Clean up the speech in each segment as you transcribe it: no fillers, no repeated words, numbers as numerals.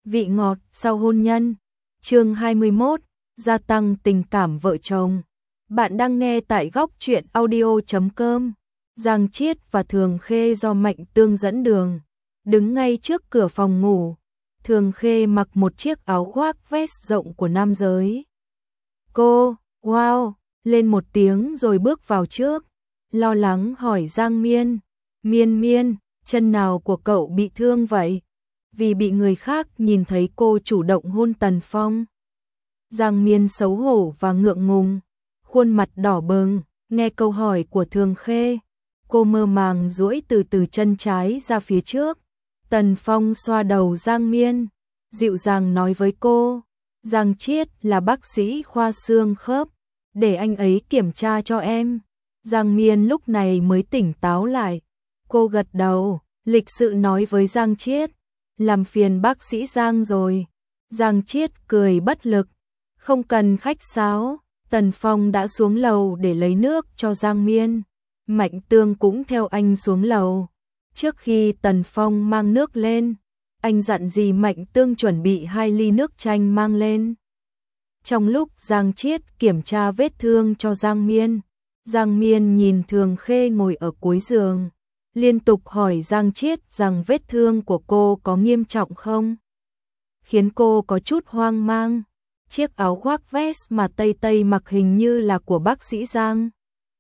vị ngọt sau hôn nhân. Chương 21, gia tăng tình cảm vợ chồng. Bạn đang nghe tại góc truyện audio.com. Giang Chiết và Thường Khê do Mạnh Tương dẫn đường, đứng ngay trước cửa phòng ngủ. Thường Khê mặc một chiếc áo khoác vest rộng của nam giới. Cô, wow, lên một tiếng rồi bước vào trước, lo lắng hỏi Giang Miên. Miên, chân nào của cậu bị thương vậy? Vì bị người khác nhìn thấy cô chủ động hôn Tần Phong. Giang Miên xấu hổ và ngượng ngùng, khuôn mặt đỏ bừng, nghe câu hỏi của Thường Khê. Cô mơ màng duỗi từ chân trái ra phía trước. Tần Phong xoa đầu Giang Miên, dịu dàng nói với cô, Giang Chiết là bác sĩ khoa xương khớp, để anh ấy kiểm tra cho em. Giang Miên lúc này mới tỉnh táo lại. Cô gật đầu, lịch sự nói với Giang Chiết, làm phiền bác sĩ Giang rồi. Giang Chiết cười bất lực, không cần khách sáo. Tần Phong đã xuống lầu để lấy nước cho Giang Miên. Mạnh Tương cũng theo anh xuống lầu. Trước khi Tần Phong mang nước lên, anh dặn dì Mạnh Tương chuẩn bị 2 ly nước chanh mang lên. Trong lúc Giang Chiết kiểm tra vết thương cho Giang Miên nhìn Thường Khê ngồi ở cuối giường, liên tục hỏi Giang Chiết rằng vết thương của cô có nghiêm trọng không, khiến cô có chút hoang mang. Chiếc áo khoác vest mà Tây mặc hình như là của bác sĩ Giang.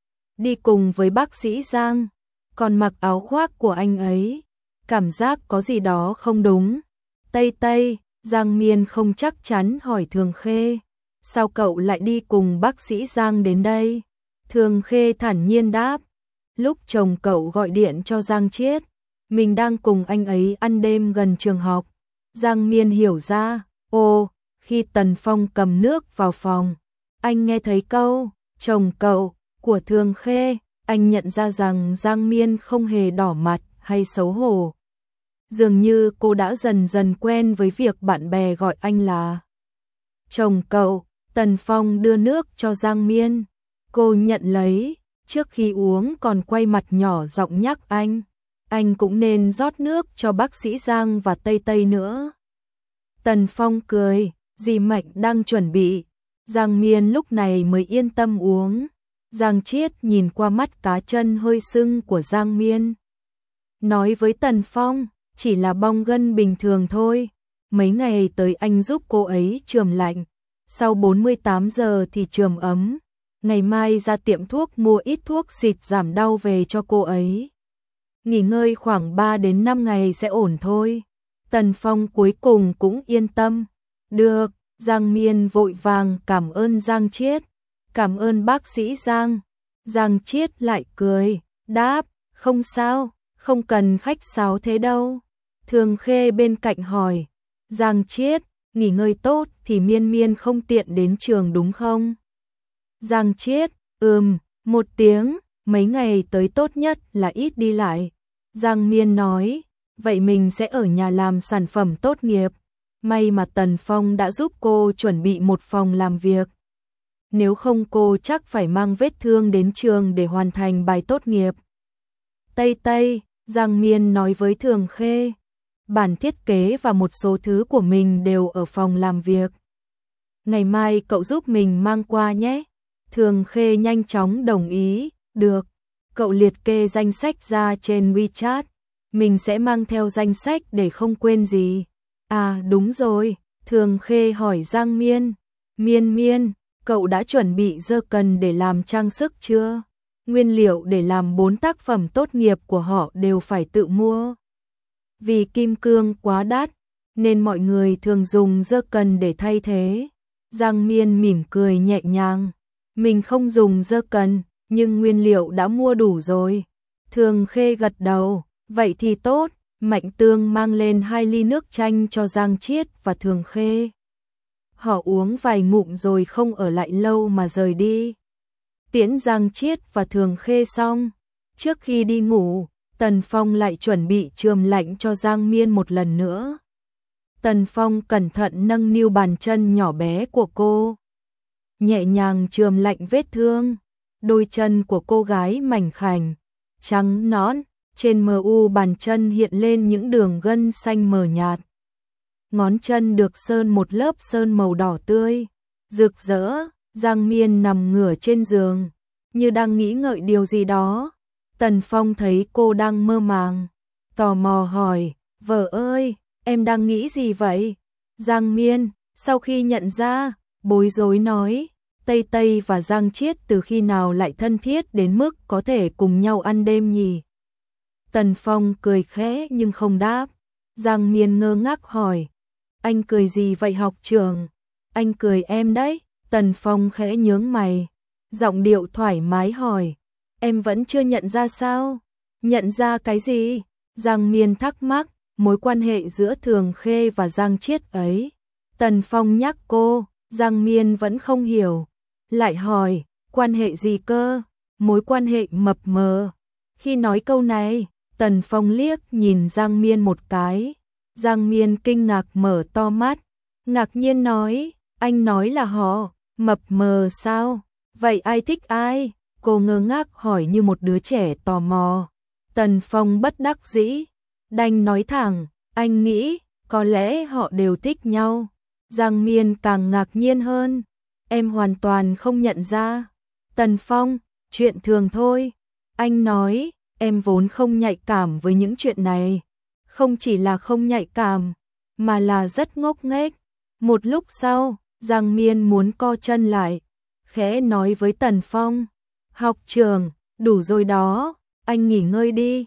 Đi cùng với bác sĩ Giang, còn mặc áo khoác của anh ấy, cảm giác có gì đó không đúng. Tây, Giang Miên không chắc chắn hỏi Thường Khê, sao cậu lại đi cùng bác sĩ Giang đến đây? Thường Khê thản nhiên đáp, lúc chồng cậu gọi điện cho Giang Chiết, mình đang cùng anh ấy ăn đêm gần trường học. Giang Miên hiểu ra, khi Tần Phong cầm nước vào phòng, anh nghe thấy câu, chồng cậu, của Thường Khê, anh nhận ra rằng Giang Miên không hề đỏ mặt hay xấu hổ. Dường như cô đã dần dần quen với việc bạn bè gọi anh là chồng cậu. Tần Phong đưa nước cho Giang Miên. Cô nhận lấy, trước khi uống còn quay mặt nhỏ giọng nhắc anh cũng nên rót nước cho bác sĩ Giang và Tây nữa. Tần Phong cười, dì Mạnh đang chuẩn bị. Giang Miên lúc này mới yên tâm uống. Giang Chiết nhìn qua mắt cá chân hơi sưng của Giang Miên, nói với Tần Phong, chỉ là bong gân bình thường thôi, mấy ngày tới anh giúp cô ấy chườm lạnh, sau 48 giờ thì chườm ấm, ngày mai ra tiệm thuốc mua ít thuốc xịt giảm đau về cho cô ấy. Nghỉ ngơi khoảng 3 đến 5 ngày sẽ ổn thôi. Tần Phong cuối cùng cũng yên tâm. Được, Giang Miên vội vàng cảm ơn Giang Chiết. Cảm ơn bác sĩ Giang. Giang Chiết lại cười, đáp, không sao, không cần khách sáo thế đâu. Thường Khê bên cạnh hỏi, Giang Chiết, nghỉ ngơi tốt thì Miên không tiện đến trường đúng không? Giang Chiết, một tiếng, mấy ngày tới tốt nhất là ít đi lại. Giang Miên nói, vậy mình sẽ ở nhà làm sản phẩm tốt nghiệp. May mà Tần Phong đã giúp cô chuẩn bị một phòng làm việc. Nếu không cô chắc phải mang vết thương đến trường để hoàn thành bài tốt nghiệp. Tây, Giang Miên nói với Thường Khê, bản thiết kế và một số thứ của mình đều ở phòng làm việc. Ngày mai cậu giúp mình mang qua nhé. Thường Khê nhanh chóng đồng ý, được, cậu liệt kê danh sách ra trên WeChat, mình sẽ mang theo danh sách để không quên gì. À đúng rồi, Thường Khê hỏi Giang Miên, Miên, cậu đã chuẩn bị dơ cần để làm trang sức chưa? Nguyên liệu để làm 4 tác phẩm tốt nghiệp của họ đều phải tự mua. Vì kim cương quá đắt, nên mọi người thường dùng dơ cần để thay thế. Giang Miên mỉm cười nhẹ nhàng, mình không dùng dơ cần, nhưng nguyên liệu đã mua đủ rồi. Thường Khê gật đầu, vậy thì tốt. Mạnh Tương mang lên 2 ly nước chanh cho Giang Chiết và Thường Khê. Họ uống vài ngụm rồi không ở lại lâu mà rời đi. Tiễn Giang Chiết và Thường Khê xong, trước khi đi ngủ, Tần Phong lại chuẩn bị chườm lạnh cho Giang Miên một lần nữa. Tần Phong cẩn thận nâng niu bàn chân nhỏ bé của cô, nhẹ nhàng chườm lạnh vết thương. Đôi chân của cô gái mảnh khảnh, trắng nõn, trên mu bàn chân hiện lên những đường gân xanh mờ nhạt. ngón chân được sơn một lớp sơn màu đỏ tươi, rực rỡ. Giang Miên nằm ngửa trên giường, như đang nghĩ ngợi điều gì đó. Tần Phong thấy cô đang mơ màng, tò mò hỏi, vợ ơi, em đang nghĩ gì vậy? Giang Miên, sau khi nhận ra, bối rối nói, Tây Tây và Giang Chiết từ khi nào lại thân thiết đến mức có thể cùng nhau ăn đêm nhỉ? Tần Phong cười khẽ nhưng không đáp. Giang Miên ngơ ngác hỏi, anh cười gì vậy học trưởng? Anh cười em đấy. Tần Phong khẽ nhướng mày, giọng điệu thoải mái hỏi, em vẫn chưa nhận ra sao? Nhận ra cái gì? Giang Miên thắc mắc, mối quan hệ giữa Thường Khê và Giang Chiết ấy. Tần Phong nhắc cô, Giang Miên vẫn không hiểu, lại hỏi, quan hệ gì cơ? Mối quan hệ mập mờ. Khi nói câu này, Tần Phong liếc nhìn Giang Miên một cái. Giang Miên kinh ngạc mở to mắt, ngạc nhiên nói, anh nói là họ mập mờ sao? Vậy ai thích ai? Cô ngơ ngác hỏi như một đứa trẻ tò mò. Tần Phong bất đắc dĩ, đành nói thẳng, anh nghĩ có lẽ họ đều thích nhau. Giang Miên càng ngạc nhiên hơn, em hoàn toàn không nhận ra. Tần Phong, chuyện thường thôi. Anh nói, em vốn không nhạy cảm với những chuyện này. Không chỉ là không nhạy cảm, mà là rất ngốc nghếch. Một lúc sau, Giang Miên muốn co chân lại, khẽ nói với Tần Phong, học trưởng, đủ rồi đó, anh nghỉ ngơi đi.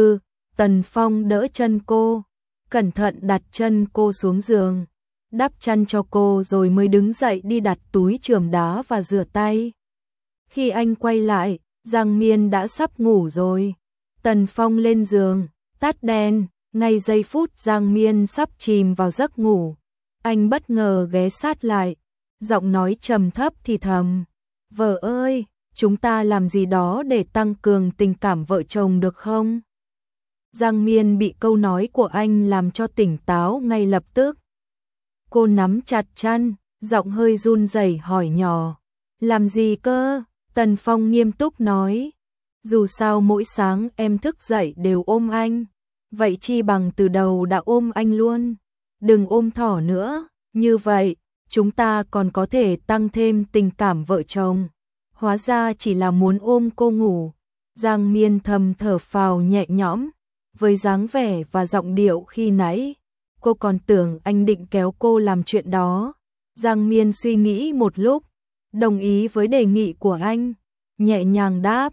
Tần Phong đỡ chân cô, cẩn thận đặt chân cô xuống giường, đắp chăn cho cô rồi mới đứng dậy đi đặt túi chườm đá và rửa tay. Khi anh quay lại, Giang Miên đã sắp ngủ rồi. Tần Phong lên giường, tắt đèn, ngay giây phút Giang Miên sắp chìm vào giấc ngủ, anh bất ngờ ghé sát lại, giọng nói trầm thấp thì thầm, vợ ơi, chúng ta làm gì đó để tăng cường tình cảm vợ chồng được không? Giang Miên bị câu nói của anh làm cho tỉnh táo ngay lập tức. Cô nắm chặt chăn, giọng hơi run rẩy hỏi nhỏ, làm gì cơ? Tần Phong nghiêm túc nói, dù sao mỗi sáng em thức dậy đều ôm anh, vậy chi bằng từ đầu đã ôm anh luôn. Đừng ôm thỏ nữa, như vậy, chúng ta còn có thể tăng thêm tình cảm vợ chồng. Hóa ra chỉ là muốn ôm cô ngủ. Giang Miên thầm thở phào nhẹ nhõm, với dáng vẻ và giọng điệu khi nãy, cô còn tưởng anh định kéo cô làm chuyện đó. Giang Miên suy nghĩ một lúc, đồng ý với đề nghị của anh, nhẹ nhàng đáp,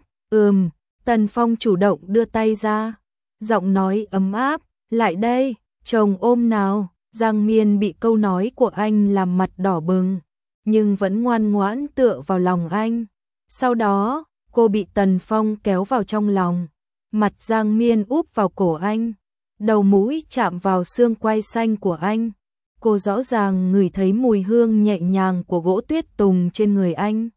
Tần Phong chủ động đưa tay ra, giọng nói ấm áp, lại đây, chồng ôm nào. Giang Miên bị câu nói của anh làm mặt đỏ bừng, nhưng vẫn ngoan ngoãn tựa vào lòng anh. Sau đó, cô bị Tần Phong kéo vào trong lòng, mặt Giang Miên úp vào cổ anh, đầu mũi chạm vào xương quai xanh của anh. Cô rõ ràng ngửi thấy mùi hương nhẹ nhàng của gỗ tuyết tùng trên người anh.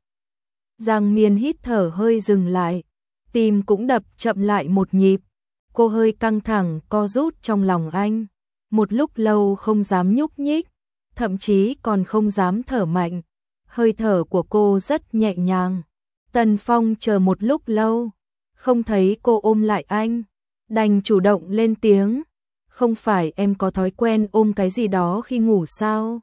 Giang Miên hít thở hơi dừng lại, tim cũng đập chậm lại một nhịp. Cô hơi căng thẳng co rút trong lòng anh, một lúc lâu không dám nhúc nhích, thậm chí còn không dám thở mạnh. Hơi thở của cô rất nhẹ nhàng. Tần Phong chờ một lúc lâu, không thấy cô ôm lại anh, đành chủ động lên tiếng, không phải em có thói quen ôm cái gì đó khi ngủ sao?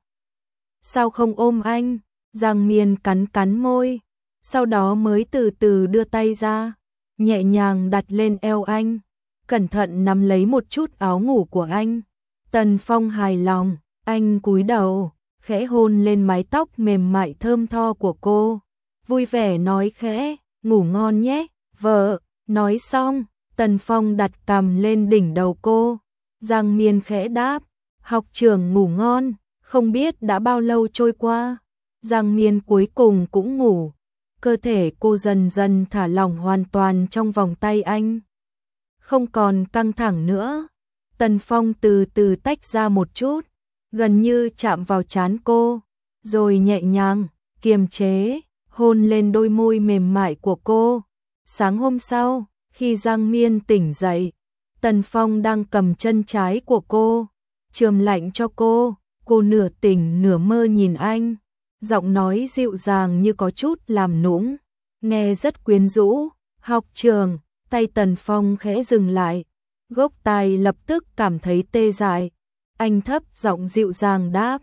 Sao không ôm anh? Giang Miên cắn cắn môi, sau đó mới từ từ đưa tay ra, nhẹ nhàng đặt lên eo anh, cẩn thận nắm lấy một chút áo ngủ của anh. Tần Phong hài lòng, anh cúi đầu, khẽ hôn lên mái tóc mềm mại thơm tho của cô, vui vẻ nói khẽ, ngủ ngon nhé, vợ. Nói xong, Tần Phong đặt cằm lên đỉnh đầu cô. Giang Miên khẽ đáp, học trưởng ngủ ngon, không biết đã bao lâu trôi qua. Giang Miên cuối cùng cũng ngủ, cơ thể cô dần dần thả lỏng hoàn toàn trong vòng tay anh, không còn căng thẳng nữa. Tần Phong từ từ tách ra một chút, gần như chạm vào trán cô, rồi nhẹ nhàng, kiềm chế, hôn lên đôi môi mềm mại của cô. Sáng hôm sau, khi Giang Miên tỉnh dậy, Tần Phong đang cầm chân trái của cô, chườm lạnh cho cô nửa tỉnh nửa mơ nhìn anh, giọng nói dịu dàng như có chút làm nũng, nghe rất quyến rũ. Học trưởng, tay Tần Phong khẽ dừng lại, gốc tai lập tức cảm thấy tê dại, Anh thấp giọng dịu dàng đáp.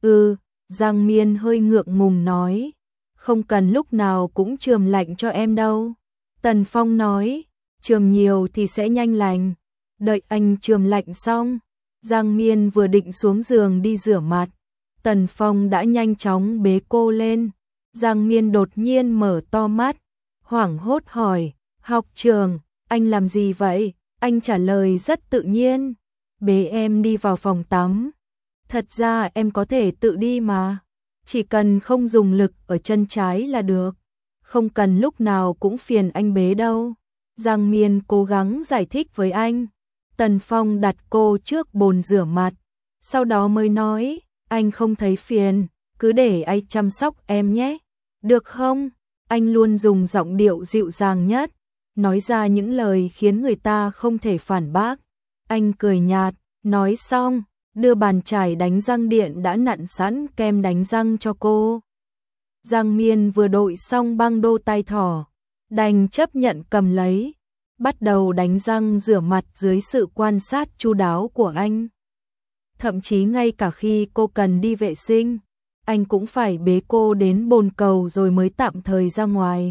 Giang Miên hơi ngượng ngùng nói. Không cần lúc nào cũng chườm lạnh cho em đâu. Tần Phong nói, chườm nhiều thì sẽ nhanh lành. Đợi anh chườm lạnh xong, Giang Miên vừa định xuống giường đi rửa mặt, Tần Phong đã nhanh chóng bế cô lên. Giang Miên đột nhiên mở to mắt, hoảng hốt hỏi, học trường, anh làm gì vậy? Anh trả lời rất tự nhiên, bế em đi vào phòng tắm. Thật ra em có thể tự đi mà, chỉ cần không dùng lực ở chân trái là được, không cần lúc nào cũng phiền anh bế đâu. Giang Miên cố gắng giải thích với anh. Tần Phong đặt cô trước bồn rửa mặt, sau đó mới nói, anh không thấy phiền, cứ để anh chăm sóc em nhé, được không? Anh luôn dùng giọng điệu dịu dàng nhất, nói ra những lời khiến người ta không thể phản bác. Anh cười nhạt, nói xong, đưa bàn chải đánh răng điện đã nặn sẵn kem đánh răng cho cô. Giang Miên vừa đội xong băng đô tay thỏ, đành chấp nhận cầm lấy, bắt đầu đánh răng rửa mặt dưới sự quan sát chu đáo của anh. Thậm chí ngay cả khi cô cần đi vệ sinh, anh cũng phải bế cô đến bồn cầu rồi mới tạm thời ra ngoài.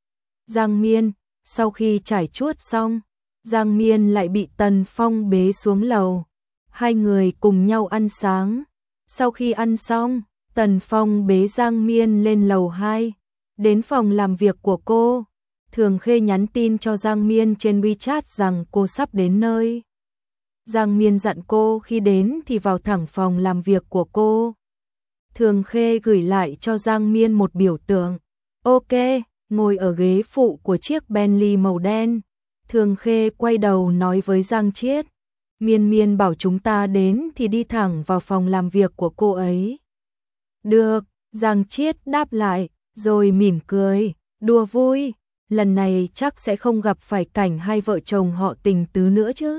Giang Miên, sau khi trải chuốt xong, Giang Miên lại bị Tần Phong bế xuống lầu. Hai người cùng nhau ăn sáng. Sau khi ăn xong, Tần Phong bế Giang Miên lên lầu 2, đến phòng làm việc của cô. Thường Khê nhắn tin cho Giang Miên trên WeChat rằng cô sắp đến nơi. Giang Miên dặn cô khi đến thì vào thẳng phòng làm việc của cô. Thường Khê gửi lại cho Giang Miên một biểu tượng. Ok, ngồi ở ghế phụ của chiếc Bentley màu đen. Thường Khê quay đầu nói với Giang Chiết. Miên Miên bảo chúng ta đến thì đi thẳng vào phòng làm việc của cô ấy. Được, Giang Chiết đáp lại, rồi mỉm cười, đùa vui. Lần này chắc sẽ không gặp phải cảnh hai vợ chồng họ tình tứ nữa chứ.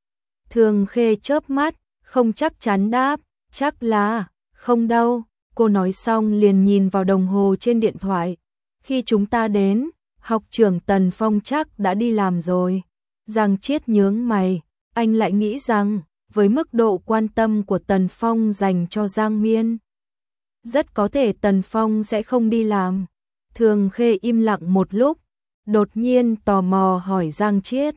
Thường Khê chớp mắt, không chắc chắn đáp, chắc là, không đâu. Cô nói xong liền nhìn vào đồng hồ trên điện thoại. Khi chúng ta đến, học trưởng Tần Phong chắc đã đi làm rồi. Giang Chiết nhướng mày, anh lại nghĩ rằng, với mức độ quan tâm của Tần Phong dành cho Giang Miên, rất có thể Tần Phong sẽ không đi làm. Thường Khê im lặng một lúc, đột nhiên tò mò hỏi Giang Chiết.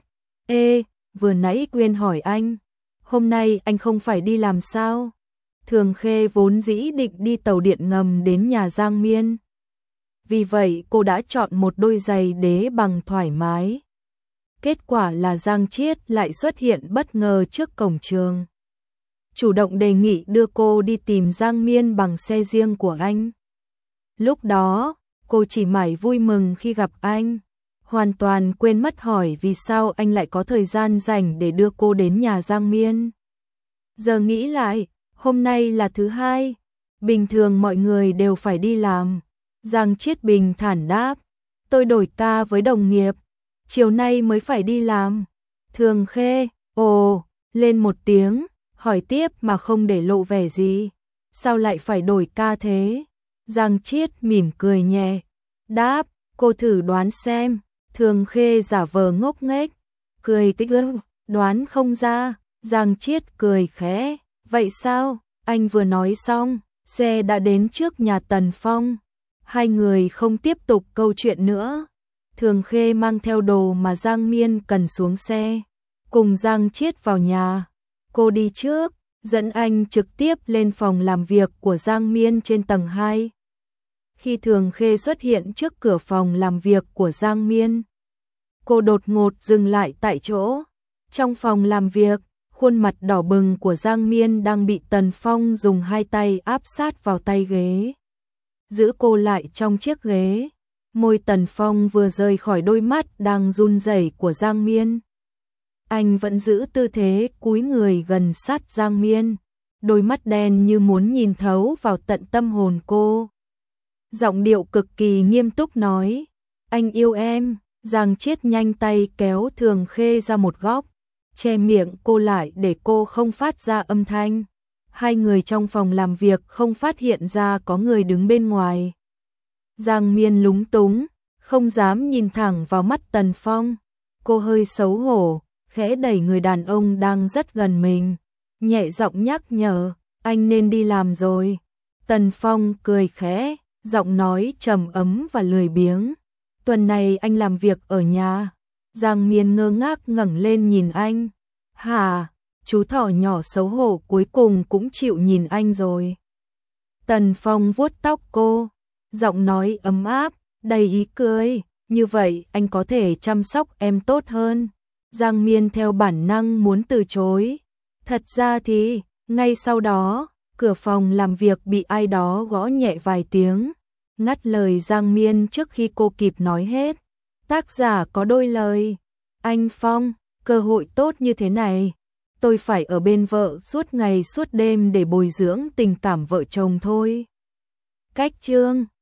Vừa nãy quên hỏi anh, hôm nay anh không phải đi làm sao? Thường Khê vốn dĩ định đi tàu điện ngầm đến nhà Giang Miên. Vì vậy cô đã chọn một đôi giày đế bằng thoải mái. Kết quả là Giang Chiết lại xuất hiện bất ngờ trước cổng trường. Chủ động đề nghị đưa cô đi tìm Giang Miên bằng xe riêng của anh. Lúc đó, cô chỉ mải vui mừng khi gặp anh, hoàn toàn quên mất hỏi vì sao anh lại có thời gian rảnh để đưa cô đến nhà Giang Miên. Giờ nghĩ lại, hôm nay là thứ hai, bình thường mọi người đều phải đi làm. Giang Chiết bình thản đáp, tôi đổi ca với đồng nghiệp, chiều nay mới phải đi làm. Thường Khê, lên một tiếng, hỏi tiếp mà không để lộ vẻ gì. Sao lại phải đổi ca thế? Giang Chiết mỉm cười nhẹ, đáp, cô thử đoán xem. Thường Khê giả vờ ngốc nghếch, cười tích ức, đoán không ra. Giang Chiết cười khẽ, vậy sao? Anh vừa nói xong, xe đã đến trước nhà Tần Phong. Hai người không tiếp tục câu chuyện nữa. Thường Khê mang theo đồ mà Giang Miên cần xuống xe, cùng Giang Chiết vào nhà. Cô đi trước, dẫn anh trực tiếp lên phòng làm việc của Giang Miên trên tầng 2. Khi Thường Khê xuất hiện trước cửa phòng làm việc của Giang Miên, cô đột ngột dừng lại tại chỗ. Trong phòng làm việc, khuôn mặt đỏ bừng của Giang Miên đang bị Tần Phong dùng hai tay áp sát vào tay ghế, giữ cô lại trong chiếc ghế. Môi Tần Phong vừa rời khỏi đôi mắt đang run rẩy của Giang Miên. Anh vẫn giữ tư thế cúi người gần sát Giang Miên, đôi mắt đen như muốn nhìn thấu vào tận tâm hồn cô. Giọng điệu cực kỳ nghiêm túc nói, anh yêu em. Giang Chiết nhanh tay kéo Thường Khê ra một góc, che miệng cô lại để cô không phát ra âm thanh. Hai người trong phòng làm việc không phát hiện ra có người đứng bên ngoài. Giang Miên lúng túng, không dám nhìn thẳng vào mắt Tần Phong. Cô hơi xấu hổ, khẽ đẩy người đàn ông đang rất gần mình. nhẹ giọng nhắc nhở, anh nên đi làm rồi. Tần Phong cười khẽ, giọng nói trầm ấm và lười biếng. Tuần này anh làm việc ở nhà. Giang Miên ngơ ngác ngẩng lên nhìn anh. Hả? Chú thỏ nhỏ xấu hổ cuối cùng cũng chịu nhìn anh rồi. Tần Phong vuốt tóc cô, giọng nói ấm áp, đầy ý cười. Như vậy anh có thể chăm sóc em tốt hơn. Giang Miên theo bản năng muốn từ chối. Thật ra thì, ngay sau đó, cửa phòng làm việc bị ai đó gõ nhẹ vài tiếng, ngắt lời Giang Miên trước khi cô kịp nói hết. Tác giả có đôi lời. Anh Phong, cơ hội tốt như thế này, tôi phải ở bên vợ suốt ngày suốt đêm để bồi dưỡng tình cảm vợ chồng thôi. Cách chương